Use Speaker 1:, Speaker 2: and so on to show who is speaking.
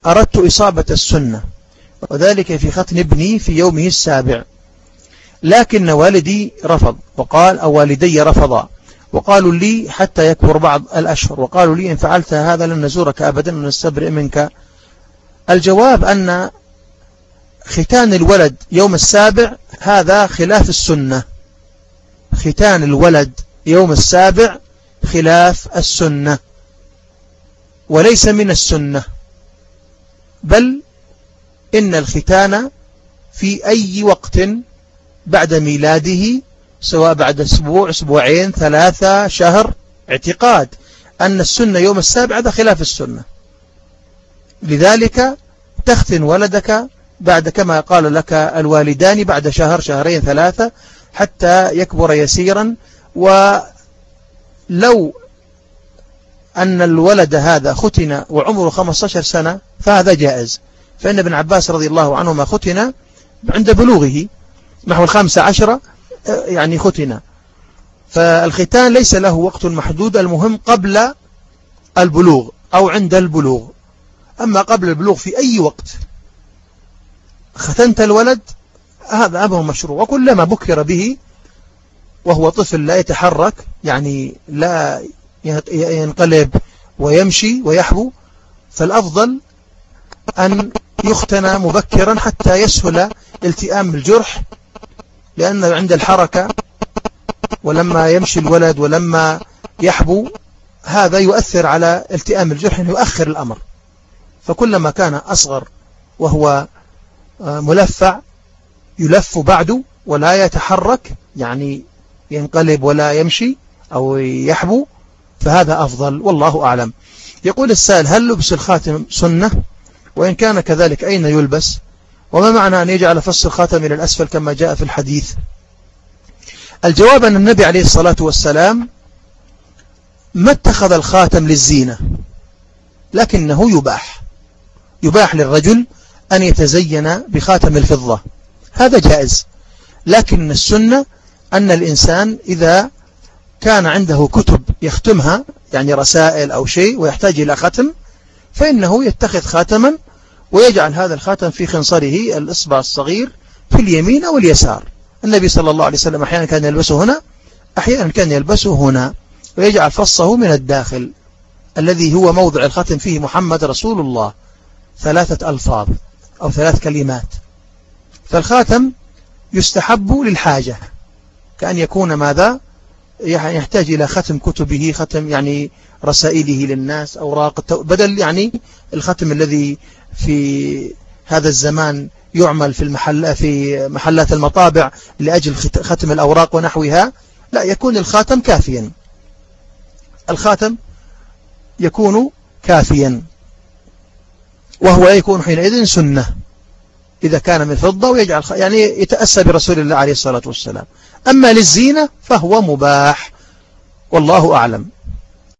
Speaker 1: أردت إصابة السنة، وذلك في ختن ابني في يومه السابع، لكن والدي رفض وقال أو والدي رفضا وقالوا لي حتى يكبر بعض الأشهر، وقالوا لي إن فعلت هذا لن نزورك أبدا ونستبرئ منك. الجواب أن ختان الولد يوم السابع هذا خلاف السنة. ختان الولد يوم السابع خلاف السنة وليس من السنة، بل إن الختان في أي وقت بعد ميلاده، سواء بعد أسبوع، أسبوعين، 3 شهر. اعتقاد أن السنة يوم السابع هذا خلاف السنة، لذلك تختن ولدك بعد كما قال لك الوالدان بعد شهر، شهرين، 3 حتى يكبر يسيرا. ولو أن الولد هذا ختن وعمره 15 سنة فهذا جائز، فإن ابن عباس رضي الله عنهما ختن عند بلوغه نحو 15 يعني ختن. فالختان ليس له وقت محدود، المهم قبل البلوغ أو عند البلوغ. أما قبل البلوغ في أي وقت ختنت الولد هذا أمر مشروع، وكلما بكر به وهو طفل لا يتحرك، يعني لا ينقلب ويمشي ويحبو، فالأفضل أن يختن مبكرا حتى يسهل التئام الجرح، لأن عند الحركة ولما يمشي الولد ولما يحبو هذا يؤثر على التئام الجرح، يؤخر الأمر. فكلما كان أصغر وهو ملفع يلف بعده ولا يتحرك، يعني ينقلب ولا يمشي أو يحبو، فهذا أفضل والله أعلم. يقول السائل: هل لبس الخاتم سنة؟ وإن كان كذلك أين يلبس؟ وما معنى أن يجعل فص الخاتم إلى الأسفل كما جاء في الحديث؟ الجواب أن النبي عليه الصلاة والسلام ما اتخذ الخاتم للزينة، لكنه يباح للرجل أن يتزين بخاتم الفضة، هذا جائز. لكن السنة أن الإنسان إذا كان عنده كتب يختمها، يعني رسائل أو شيء ويحتاج إلى ختم، فإنه يتخذ خاتما ويجعل هذا الخاتم في خنصره الإصبع الصغير في اليمين أو اليسار. النبي صلى الله عليه وسلم أحيانا كان يلبسه هنا، أحيانا كان يلبسه هنا، ويجعل فصه من الداخل الذي هو موضع الختم فيه محمد رسول الله، 3 ألفاظ أو 3 كلمات. فالخاتم يستحب للحاجة، كأن يكون ماذا يحتاج إلى ختم كتبه، ختم يعني رسائله للناس، أوراق، بدل يعني الختم الذي في هذا الزمان يعمل في محلات المطابع لأجل ختم الأوراق ونحوها. لا، يكون الخاتم كافيا، الخاتم يكون كافيا، وهو يكون حينئذ سنة إذا كان من فضة، ويجعل يعني يتأسى برسول الله عليه الصلاة والسلام. أما للزينة فهو مباح والله أعلم.